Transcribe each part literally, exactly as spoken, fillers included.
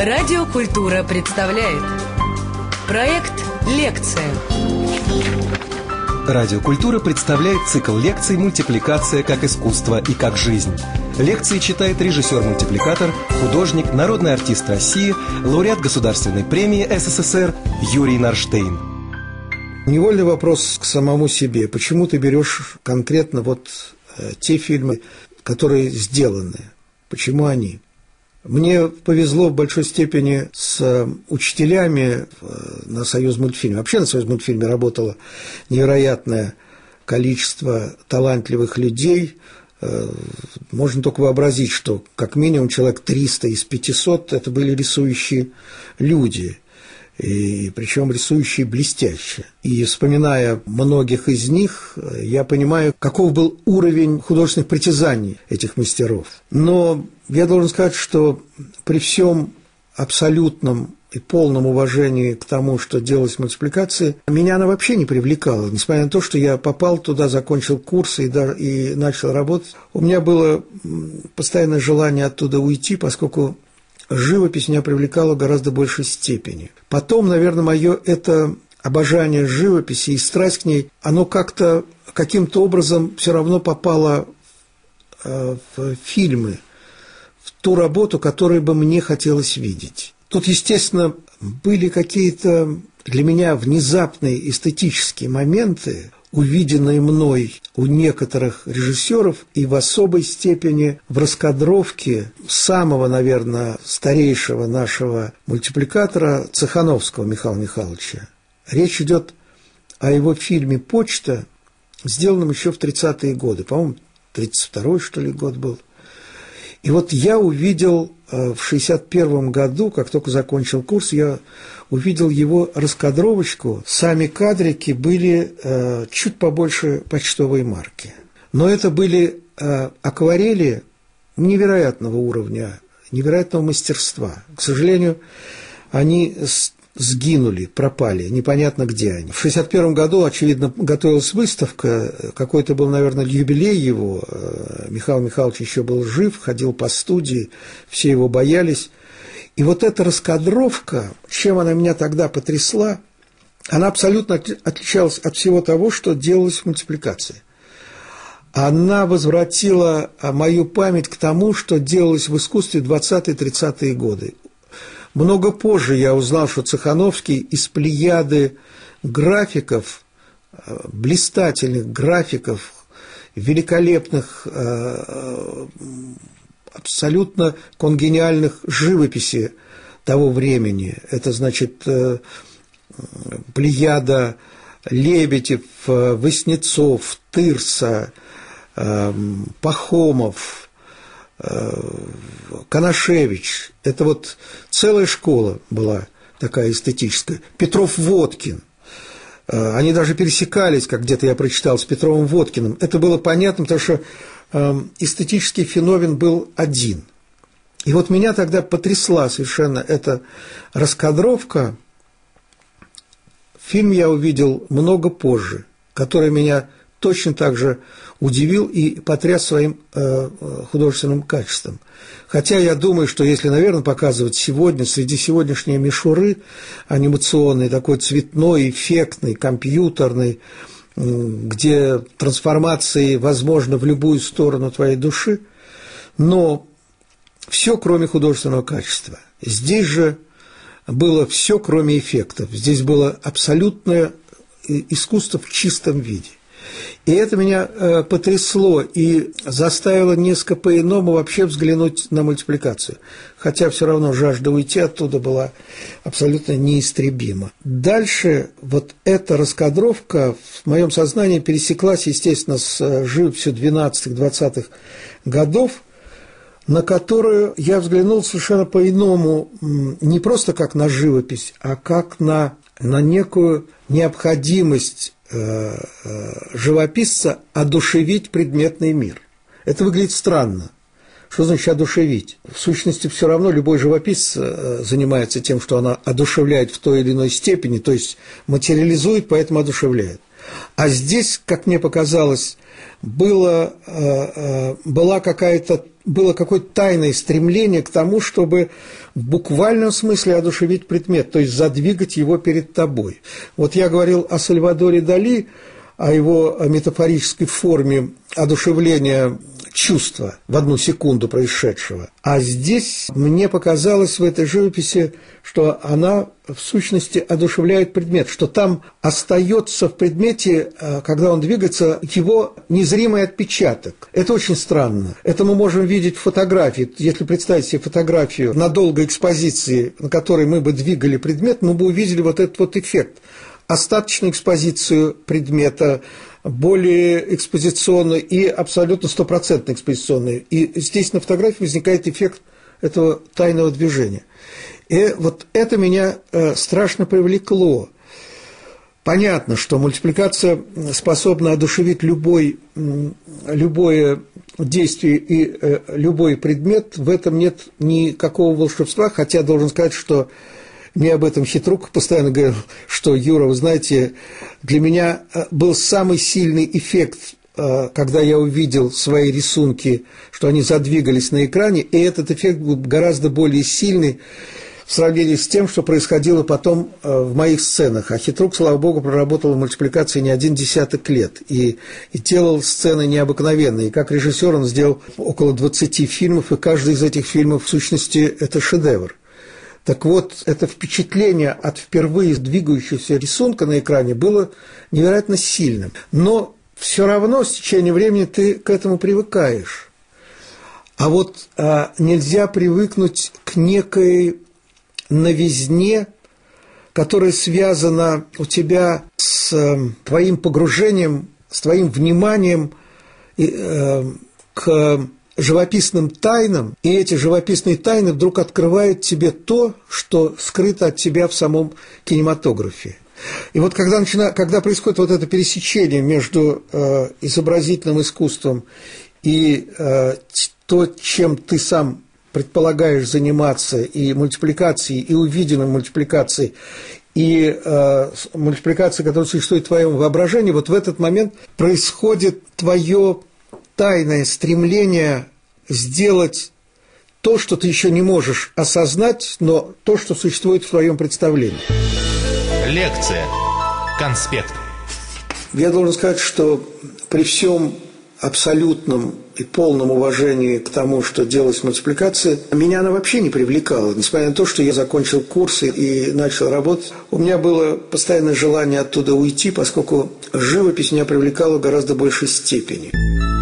Радиокультура представляет проект «Лекция». Радиокультура представляет цикл лекций «Мультипликация как искусство и как жизнь». Лекции читает режиссер-мультипликатор, художник, народный артист России, лауреат Государственной премии СССР Юрий Нарштейн. Невольный вопрос к самому себе. Почему ты берешь конкретно вот э, те фильмы, которые сделаны? Почему они? Мне повезло в большой степени с учителями на Союзмультфильме. Вообще на Союзмультфильме работало невероятное количество талантливых людей. Можно только вообразить, что как минимум человек триста из пятисот это были рисующие люди. И причем рисующие блестяще. И вспоминая многих из них, я понимаю, каков был уровень художественных притязаний этих мастеров. Но я должен сказать, что при всем абсолютном и полном уважении к тому, что делалось в мультипликации, меня она вообще не привлекала. Несмотря на то, что я попал туда, закончил курсы и, да, и начал работать, у меня было постоянное желание оттуда уйти, поскольку живопись меня привлекала в гораздо большей степени. Потом, наверное, мое это обожание живописи и страсть к ней, оно как-то, каким-то образом все равно попало в фильмы, в ту работу, которую бы мне хотелось видеть. Тут, естественно, были какие-то для меня внезапные эстетические моменты, увиденные мной у некоторых режиссеров и в особой степени в раскадровке самого, наверное, старейшего нашего мультипликатора Цехановского Михаила Михайловича. Речь идет о его фильме «Почта», сделанном еще в тридцатые годы, по-моему, тридцать второй, что ли, год был. И вот я увидел в шестьдесят первом году, как только закончил курс, я увидел его раскадровочку. Сами кадрики были э, чуть побольше почтовой марки. Но это были э, акварели невероятного уровня, невероятного мастерства. К сожалению, они сгинули, пропали, непонятно где они. В шестьдесят первом году, очевидно, готовилась выставка, какой-то был, наверное, юбилей его, Михаил Михайлович еще был жив, ходил по студии, все его боялись. И вот эта раскадровка, чем она меня тогда потрясла, она абсолютно отличалась от всего того, что делалось в мультипликации. Она возвратила мою память к тому, что делалось в искусстве в двадцатые-тридцатые годы. Много позже я узнал, что Цехановский из плеяды графиков, блистательных графиков, великолепных, абсолютно конгениальных живописи того времени. Это, значит, плеяда Лебедев, Васнецов, Тырса, Пахомов, Конашевич. Это вот целая школа была такая эстетическая. Петров-Водкин. Они даже пересекались, как где-то я прочитал, с Петровым-Водкиным. Это было понятно, потому что эстетический феномен был один. И вот меня тогда потрясла совершенно эта раскадровка. Фильм я увидел много позже, который меня точно так же удивил и потряс своим э, художественным качеством. Хотя я думаю, что если, наверное, показывать сегодня, среди сегодняшней мишуры анимационной, такой цветной, эффектной, компьютерной, где трансформации возможны в любую сторону твоей души, но все, кроме художественного качества. Здесь же было все, кроме эффектов. Здесь было абсолютное искусство в чистом виде. И это меня э, потрясло и заставило несколько по-иному вообще взглянуть на мультипликацию. Хотя все равно жажда уйти оттуда была абсолютно неистребима. Дальше вот эта раскадровка в моем сознании пересеклась, естественно, с живописью двенадцатых-двадцатых годов, на которую я взглянул совершенно по-иному, не просто как на живопись, а как на, на некую необходимость живописца одушевить предметный мир. Это выглядит странно. Что значит одушевить? В сущности, все равно любой живописец занимается тем, что она одушевляет в той или иной степени, то есть материализует, поэтому одушевляет. А здесь, как мне показалось, было, была какая-то, было какое-то тайное стремление к тому, чтобы в буквальном смысле одушевить предмет, то есть задвигать его перед тобой. Вот я говорил о Сальвадоре Дали, о его метафорической форме одушевления чувства в одну секунду происшедшего. А здесь мне показалось в этой живописи, что она в сущности одушевляет предмет, что там остается в предмете, когда он двигается, его незримый отпечаток. Это очень странно. Это мы можем видеть в фотографии. Если представить себе фотографию на долгой экспозиции, на которой мы бы двигали предмет, мы бы увидели вот этот вот эффект. Остаточную экспозицию предмета, более экспозиционную и абсолютно стопроцентно экспозиционную. И здесь на фотографии возникает эффект этого тайного движения. И вот это меня страшно привлекло. Понятно, что мультипликация способна одушевить любой, любое действие и любой предмет. В этом нет никакого волшебства, хотя должен сказать, что мне об этом Хитрук постоянно говорил, что, Юра, вы знаете, для меня был самый сильный эффект, когда я увидел свои рисунки, что они задвигались на экране, и этот эффект был гораздо более сильный в сравнении с тем, что происходило потом в моих сценах. А Хитрук, слава богу, проработал в мультипликации не один десяток лет и, и делал сцены необыкновенные. И как режиссер он сделал около двадцати фильмов, и каждый из этих фильмов, в сущности, это шедевр. Так вот, это впечатление от впервые двигающегося рисунка на экране было невероятно сильным. Но все равно с течением времени ты к этому привыкаешь. А вот а, нельзя привыкнуть к некой новизне, которая связана у тебя с э, твоим погружением, с твоим вниманием э, к живописным тайнам, и эти живописные тайны вдруг открывают тебе то, что скрыто от тебя в самом кинематографе. И вот когда, начина... когда происходит вот это пересечение между э, изобразительным искусством и э, то, чем ты сам предполагаешь заниматься, и мультипликацией, и увиденной мультипликацией, и э, мультипликацией, которая существует в твоем воображении, вот в этот момент происходит твое тайное стремление сделать то, что ты еще не можешь осознать, но то, что существует в твоем представлении. Лекция. Конспект. Я должен сказать, что при всем абсолютном и полном уважении к тому, что делалось в мультипликации, меня она вообще не привлекала. Несмотря на то, что я закончил курсы и начал работать, у меня было постоянное желание оттуда уйти, поскольку живопись меня привлекала в гораздо большей степени.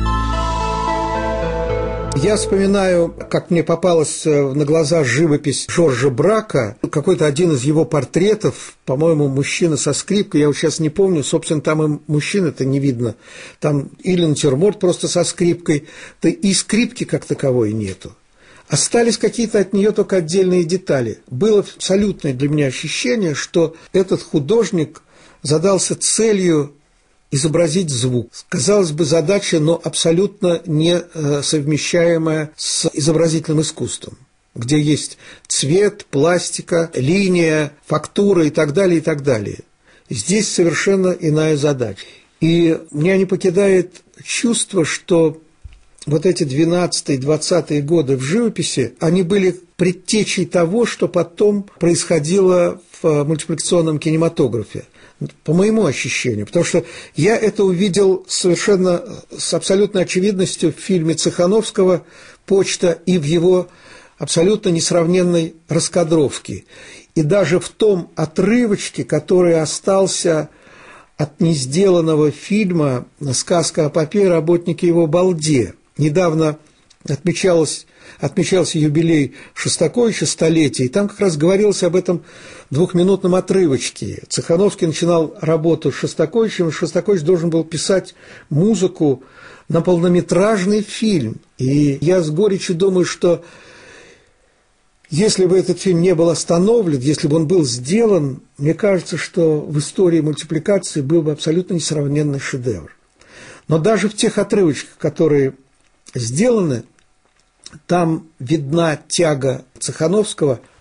Я вспоминаю, как мне попалась на глаза живопись Жоржа Брака, какой-то один из его портретов, по-моему, мужчина со скрипкой, я вот сейчас не помню, собственно, там и мужчины-то не видно, там или натюрморт просто со скрипкой, да и скрипки как таковой нету. Остались какие-то от нее только отдельные детали. Было абсолютное для меня ощущение, что этот художник задался целью изобразить звук. Казалось бы, задача, но абсолютно не совмещаемая с изобразительным искусством, где есть цвет, пластика, линия, фактура и так далее, и так далее. Здесь совершенно иная задача. И меня не покидает чувство, что вот эти двенадцатые-двадцатые годы в живописи, они были предтечей того, что потом происходило в мультипликационном кинематографе. По моему ощущению, потому что я это увидел совершенно с абсолютной очевидностью в фильме Цехановского «Почта» и в его абсолютно несравненной раскадровке. И даже в том отрывочке, который остался от несделанного фильма «Сказка о попе и работнике его балде». Недавно отмечалось, отмечался юбилей Шостаковича, столетие, и там как раз говорилось об этом двухминутном отрывочке. Цехановский начинал работу с Шостаковичем, и Шостакович должен был писать музыку на полнометражный фильм. И я с горечью думаю, что если бы этот фильм не был остановлен, если бы он был сделан, мне кажется, что в истории мультипликации был бы абсолютно несравненный шедевр. Но даже в тех отрывочках, которые сделаны, там видна тяга Цехановского к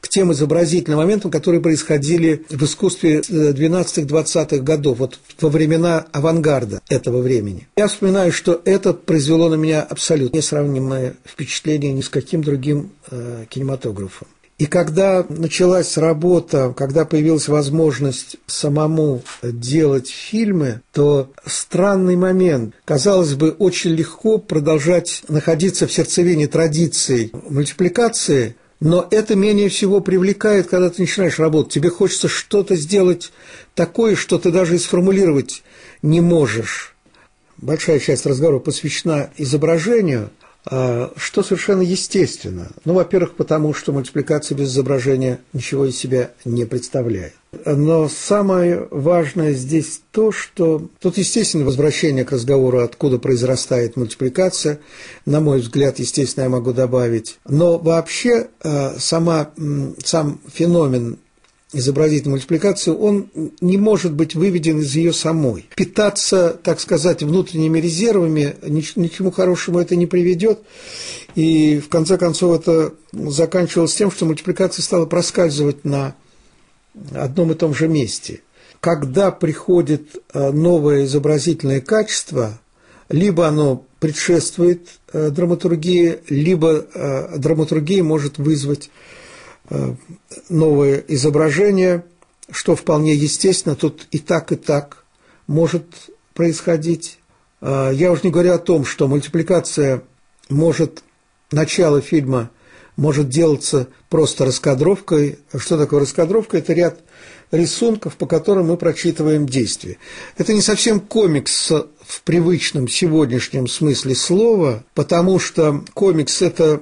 тем изобразительным моментам, которые происходили в искусстве двенадцатых-двадцатых годов, вот во времена авангарда этого времени. Я вспоминаю, что это произвело на меня абсолютно несравнимое впечатление ни с каким другим э, кинематографом. И когда началась работа, когда появилась возможность самому делать фильмы, то странный момент. Казалось бы, очень легко продолжать находиться в сердцевине традиций мультипликации, но это менее всего привлекает, когда ты начинаешь работать. Тебе хочется что-то сделать такое, что ты даже и сформулировать не можешь. Большая часть разговора посвящена изображению, что совершенно естественно. Ну, во-первых, потому что мультипликация без изображения ничего из себя не представляет. Но самое важное здесь то, что тут, естественно, возвращение к разговору, откуда произрастает мультипликация, на мой взгляд, естественно, я могу добавить. Но вообще сама, сам феномен изобразительной мультипликации, он не может быть выведен из ее самой. Питаться, так сказать, внутренними резервами ни, ни к чему хорошему это не приведет. И, в конце концов, это заканчивалось тем, что мультипликация стала проскальзывать на одном и том же месте. Когда приходит новое изобразительное качество, либо оно предшествует драматургии, либо драматургия может вызвать новое изображение, что вполне естественно, тут и так, и так может происходить. Я уже не говорю о том, что мультипликация может, начало фильма может делаться просто раскадровкой. Что такое раскадровка? Это ряд рисунков, по которым мы прочитываем действие. Это не совсем комикс в привычном сегодняшнем смысле слова, потому что комикс – это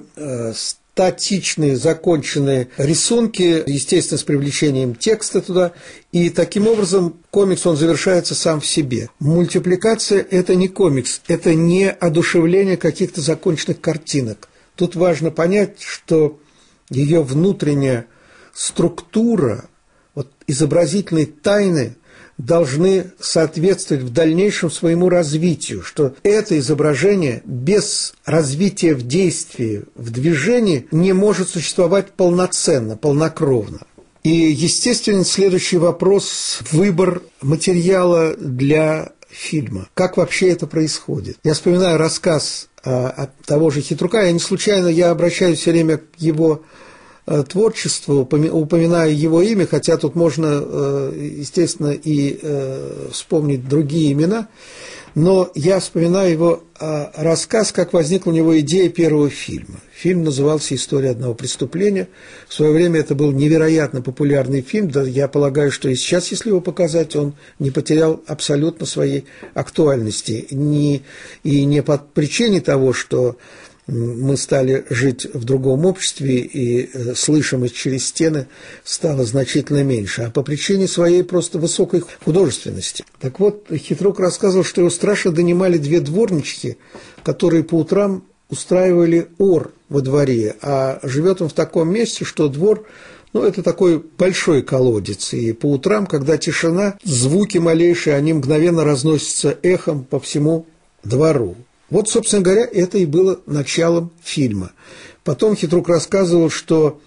статичные, законченные рисунки, естественно, с привлечением текста туда, и таким образом комикс, он завершается сам в себе. Мультипликация – это не комикс, это не одушевление каких-то законченных картинок. Тут важно понять, что ее внутренняя структура, вот, изобразительной тайны должны соответствовать в дальнейшем своему развитию, что это изображение без развития в действии, в движении не может существовать полноценно, полнокровно. И, естественно, следующий вопрос – выбор материала для фильма. Как вообще это происходит? Я вспоминаю рассказ а, того же Хитрука, я не случайно, я обращаюсь все время к его творчеству, упоминая его имя, хотя тут можно, естественно, и вспомнить другие имена, но я вспоминаю его рассказ, как возникла у него идея первого фильма. Фильм назывался «История одного преступления». В свое время это был невероятно популярный фильм, да, я полагаю, что и сейчас, если его показать, он не потерял абсолютно своей актуальности. Не, и не по причине того, что мы стали жить в другом обществе, и слышимость через стены стала значительно меньше, а по причине своей просто высокой художественности. Так вот, Хитрук рассказывал, что его страшно донимали две дворнички, которые по утрам устраивали ор во дворе, а живет он в таком месте, что двор, ну, это такой большой колодец, и по утрам, когда тишина, звуки малейшие, они мгновенно разносятся эхом по всему двору. Вот, собственно говоря, это и было началом фильма. Потом Хитрук рассказывал, что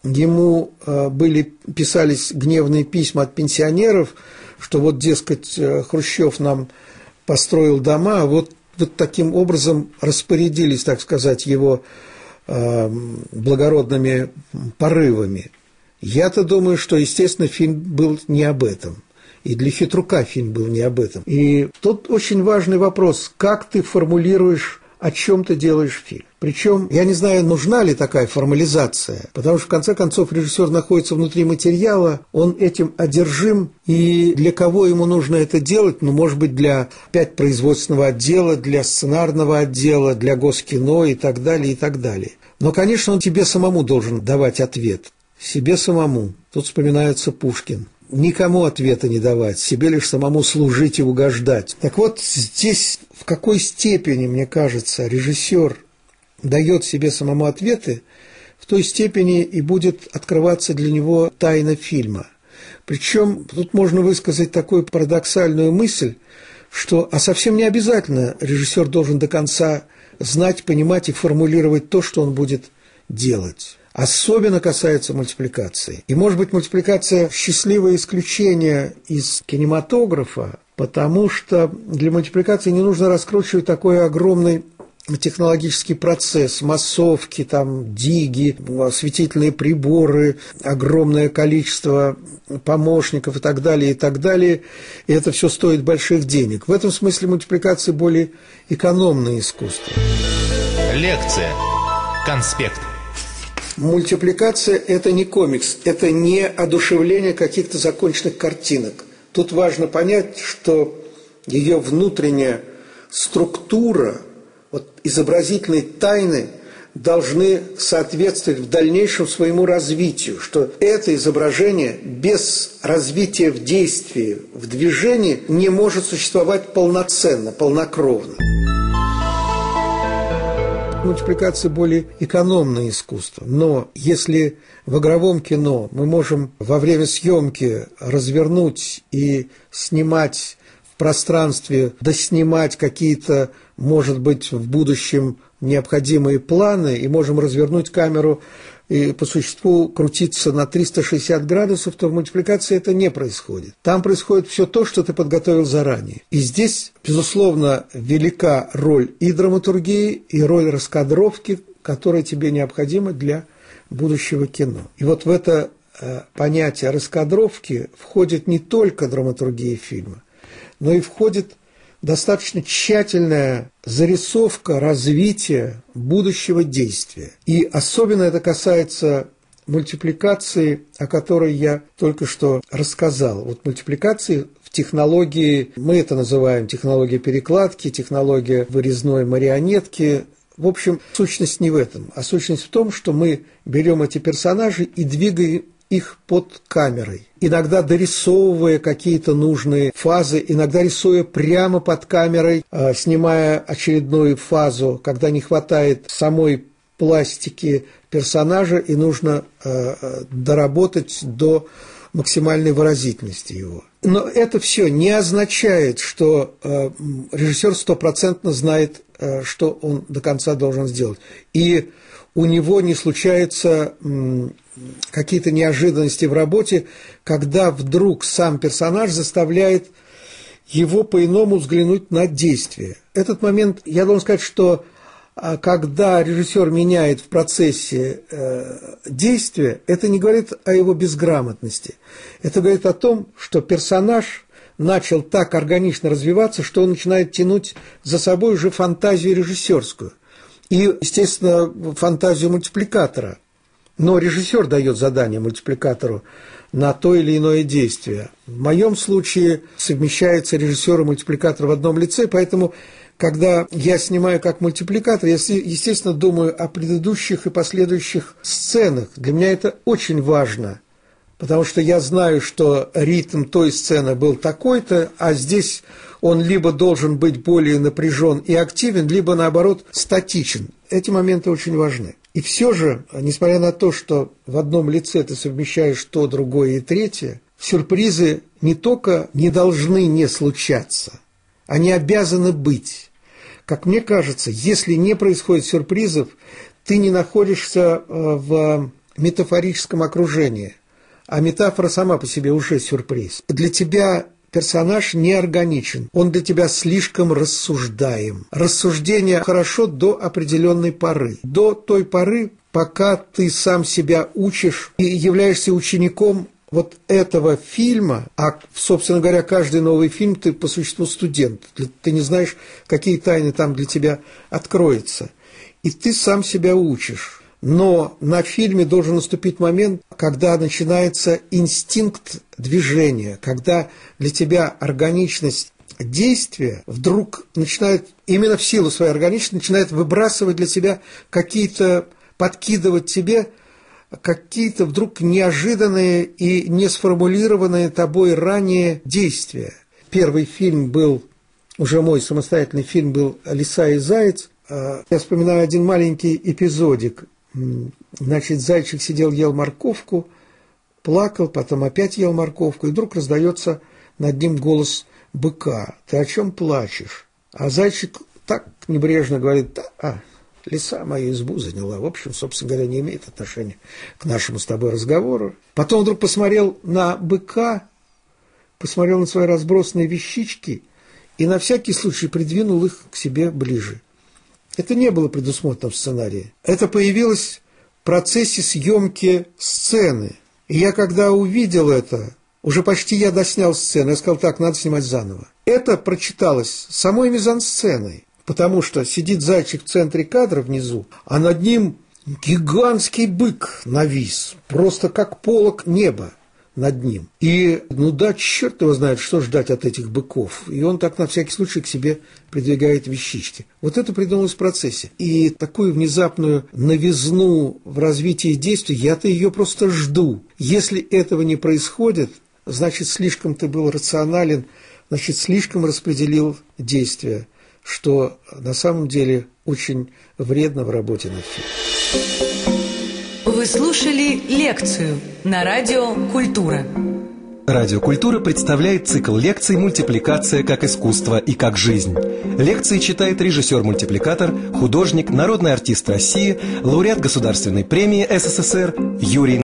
ему были, писались гневные письма от пенсионеров, что вот, дескать, Хрущев нам построил дома, а вот, вот таким образом распорядились, так сказать, его благородными порывами. Я-то думаю, что, естественно, фильм был не об этом. И для Хитрука фильм был не об этом. И тут очень важный вопрос, как ты формулируешь, о чем ты делаешь фильм. Причем, я не знаю, нужна ли такая формализация, потому что, в конце концов, режиссер находится внутри материала, он этим одержим, и для кого ему нужно это делать? Ну, может быть, для опять производственного отдела, для сценарного отдела, для Госкино и так далее, и так далее. Но, конечно, он тебе самому должен давать ответ, себе самому. Тут вспоминается Пушкин. Никому ответа не давать, себе лишь самому служить и угождать. Так вот, здесь в какой степени, мне кажется, режиссер дает себе самому ответы, в той степени и будет открываться для него тайна фильма. Причем тут можно высказать такую парадоксальную мысль, что, а совсем не обязательно режиссер должен до конца знать, понимать и формулировать то, что он будет делать. особенно касается мультипликации. И, может быть, мультипликация – счастливое исключение из кинематографа, потому что для мультипликации не нужно раскручивать такой огромный технологический процесс, массовки, там, диги, осветительные приборы, огромное количество помощников и так далее, и так далее. И это все стоит больших денег. В этом смысле мультипликация более экономное искусство. Лекция. Конспект. Мультипликация – это не комикс, это не одушевление каких-то законченных картинок. Тут важно понять, что ее внутренняя структура, вот изобразительные тайны должны соответствовать в дальнейшем своему развитию, что это изображение без развития в действии, в движении не может существовать полноценно, полнокровно. Мультипликация более экономное искусство, но если в игровом кино мы можем во время съемки развернуть и снимать в пространстве, доснимать какие-то, может быть, в будущем необходимые планы, и можем развернуть камеру и по существу крутиться на триста шестьдесят градусов, то в мультипликации это не происходит. Там происходит все то, что ты подготовил заранее. И здесь, безусловно, велика роль и драматургии, и роль раскадровки, которая тебе необходима для будущего кино. И вот в это э, понятие раскадровки входит не только драматургия фильма, но и входит достаточно тщательная зарисовка развития будущего действия. И особенно это касается мультипликации, о которой я только что рассказал. Вот мультипликации в технологии, мы это называем технология перекладки, технология вырезной марионетки. В общем, сущность не в этом, а сущность в том, что мы берем эти персонажи и двигаем их под камерой, иногда дорисовывая какие-то нужные фазы, иногда рисуя прямо под камерой, э, снимая очередную фазу, когда не хватает самой пластики персонажа и нужно э, доработать до максимальной выразительности его. Но это все не означает, что э, режиссер стопроцентно знает, э, что он до конца должен сделать. И у него не случаются м, какие-то неожиданности в работе, когда вдруг сам персонаж заставляет его по-иному взглянуть на действие. Этот момент, я должен сказать, что когда режиссер меняет в процессе э, действия, это не говорит о его безграмотности. Это говорит о том, что персонаж начал так органично развиваться, что он начинает тянуть за собой уже фантазию режиссерскую. И, естественно, фантазию мультипликатора. Но режиссер дает задание мультипликатору на то или иное действие. В моем случае совмещается режиссер и мультипликатор в одном лице, поэтому, когда я снимаю как мультипликатор, я, естественно, думаю о предыдущих и последующих сценах. Для меня это очень важно, потому что я знаю, что ритм той сцены был такой-то, а здесь он либо должен быть более напряжен и активен, либо, наоборот, статичен. Эти моменты очень важны. И все же, несмотря на то, что в одном лице ты совмещаешь то, другое и третье, сюрпризы не только не должны не случаться, они обязаны быть. Как мне кажется, если не происходит сюрпризов, ты не находишься в метафорическом окружении, а метафора сама по себе уже сюрприз. Для тебя персонаж неорганичен, он для тебя слишком рассуждаем. Рассуждение хорошо до определенной поры, до той поры, пока ты сам себя учишь и являешься учеником вот этого фильма, а, собственно говоря, каждый новый фильм ты по существу студент, ты не знаешь, какие тайны там для тебя откроются, и ты сам себя учишь. Но на фильме должен наступить момент, когда начинается инстинкт движения, когда для тебя органичность действия вдруг начинает, именно в силу своей органичности, начинает выбрасывать для тебя какие-то, подкидывать тебе какие-то вдруг неожиданные и не сформулированные тобой ранее действия. Первый фильм был, уже мой самостоятельный фильм был «Лиса и заяц». Я вспоминаю один маленький эпизодик. Значит, зайчик сидел, ел морковку, плакал, потом опять ел морковку, и вдруг раздается над ним голос быка: «Ты о чем плачешь?» А зайчик так небрежно говорит: «А, Лиса мою избу заняла. В общем, собственно говоря, не имеет отношения к нашему с тобой разговору. Потом вдруг посмотрел на быка, посмотрел на свои разбросанные вещички и на всякий случай придвинул их к себе ближе. Это не было предусмотрено в сценарии. Это появилось в процессе съемки сцены. И я, когда увидел это, уже почти я доснял сцену, я сказал, так, надо снимать заново. Это прочиталось самой мизансценой, потому что сидит зайчик в центре кадра внизу, а над ним гигантский бык навис, просто как полог неба над ним. И, ну да, черт его знает, что ждать от этих быков. И он так на всякий случай к себе придвигает вещички. Вот это придумалось в процессе. И такую внезапную новизну в развитии действий, я-то ее просто жду. Если этого не происходит, значит, слишком ты был рационален, значит, слишком распределил действия, что на самом деле очень вредно в работе над фильмом. Вы слушали лекцию на радио «Культура». Радио «Культура» представляет цикл лекций «Мультипликация как искусство и как жизнь». Лекции читает режиссер-мультипликатор, художник, народный артист России, лауреат Государственной премии СССР Юрий